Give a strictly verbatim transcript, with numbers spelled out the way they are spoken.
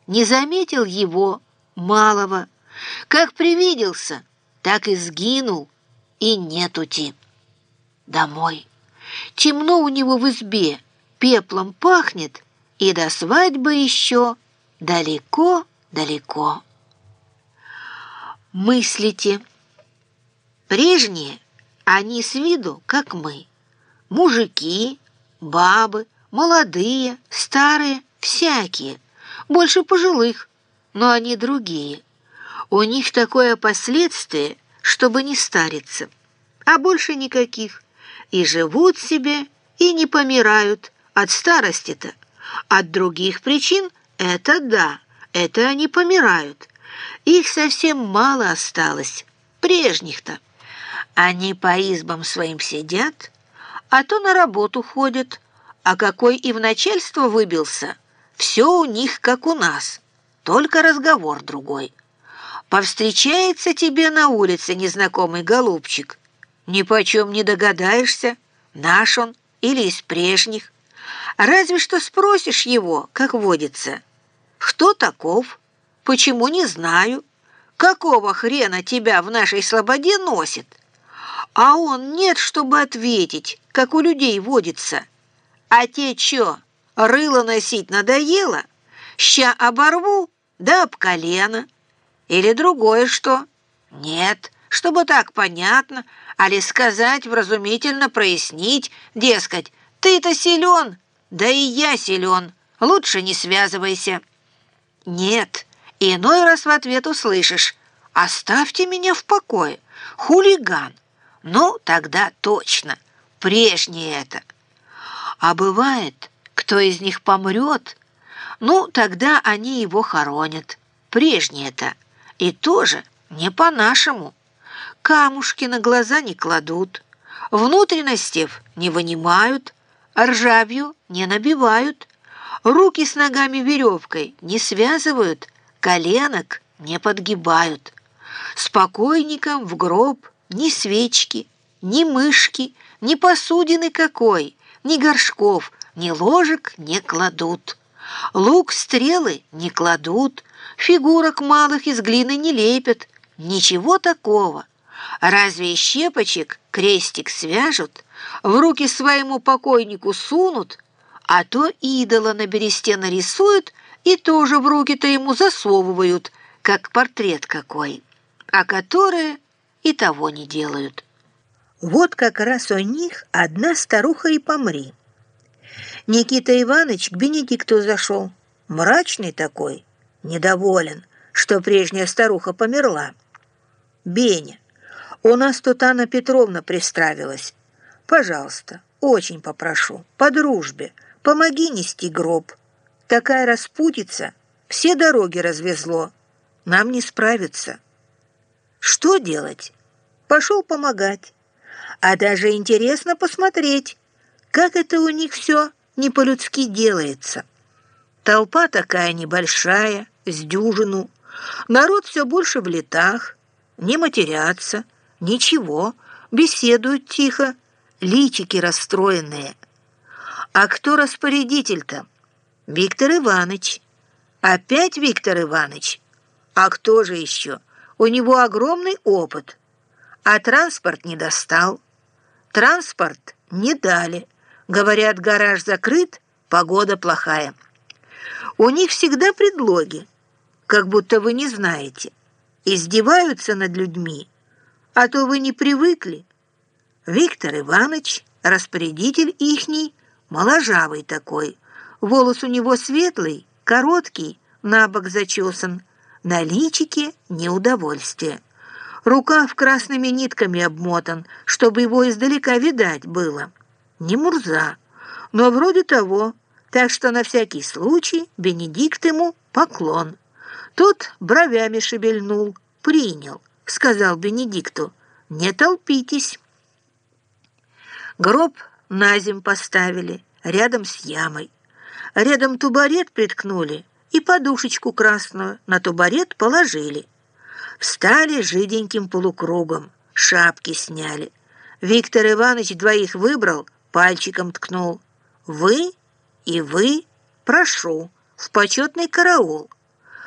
не заметил его, малого. Как привиделся, так и сгинул, и нетути. Домой. Темно у него в избе, пеплом пахнет, и до свадьбы еще далеко-далеко. Мыслите. Прежние, они с виду, как мы. Мужики, бабы, молодые, старые, всякие. Больше пожилых, но они другие. У них такое последствие, чтобы не стариться, а больше никаких. И живут себе, и не помирают от старости-то. От других причин это да, это они помирают. Их совсем мало осталось, прежних-то. Они по избам своим сидят, а то на работу ходят, а какой и в начальство выбился, все у них как у нас, только разговор другой. Повстречается тебе на улице незнакомый голубчик, ни почем не догадаешься, наш он или из прежних. Разве что спросишь его, как водится: кто таков, почему не знаю, какого хрена тебя в нашей слободе носит? А он нет, чтобы ответить, как у людей водится. А те чё, рыло носить надоело? Ща оборву, да об колено. Или другое что? Нет, чтобы так понятно, али сказать, вразумительно прояснить, дескать, ты-то силен, да и я силен, лучше не связывайся. Нет, иной раз в ответ услышишь: оставьте меня в покое, хулиган. Ну, тогда точно, прежнее это. А бывает, кто из них помрет, ну, тогда они его хоронят, прежнее-то, и тоже не по-нашему. Камушки на глаза не кладут, внутренностей не вынимают, ржавью не набивают, руки с ногами веревкой не связывают, коленок не подгибают. С покойником в гроб ни свечки, ни мышки, ни посудины какой, ни горшков, ни ложек не кладут. Лук, стрелы не кладут, фигурок малых из глины не лепят, ничего такого. Разве из щепочек крестик свяжут, в руки своему покойнику сунут, а то идола на бересте нарисуют и тоже в руки-то ему засовывают, как портрет какой, а которые и того не делают. Вот как раз у них одна старуха и помри. Никита Иванович к Бенедикту зашел, мрачный такой, недоволен, что прежняя старуха померла. «Беня, у нас тут Анна Петровна пристравилась. Пожалуйста, очень попрошу, по дружбе, помоги нести гроб. Такая распутица, все дороги развезло, нам не справиться». Что делать? Пошел помогать. А даже интересно посмотреть, как это у них все не по-людски делается. Толпа такая небольшая, с дюжину. Народ все больше в летах, не матерятся, ничего, беседуют тихо, личики расстроенные. А кто распорядитель-то? Виктор Иванович. Опять Виктор Иванович. А кто же еще? У него огромный опыт. А транспорт не достал. Транспорт не дали. Говорят, гараж закрыт, погода плохая. У них всегда предлоги, как будто вы не знаете. Издеваются над людьми, а то вы не привыкли. Виктор Иванович, распорядитель ихний, моложавый такой. Волос у него светлый, короткий, набок зачесан. На личике неудовольствие. Рукав красными нитками обмотан, чтобы его издалека видать было. Не Мурза, но вроде того, так что на всякий случай Бенедикт ему поклон. Тот бровями шевельнул, принял, сказал Бенедикту: «Не толпитесь». Гроб на земь поставили, рядом с ямой. Рядом тубарет приткнули и подушечку красную на тубарет положили. Встали жиденьким полукругом, шапки сняли. Виктор Иванович двоих выбрал, пальчиком ткнул: «Вы и вы, прошу, в почетный караул».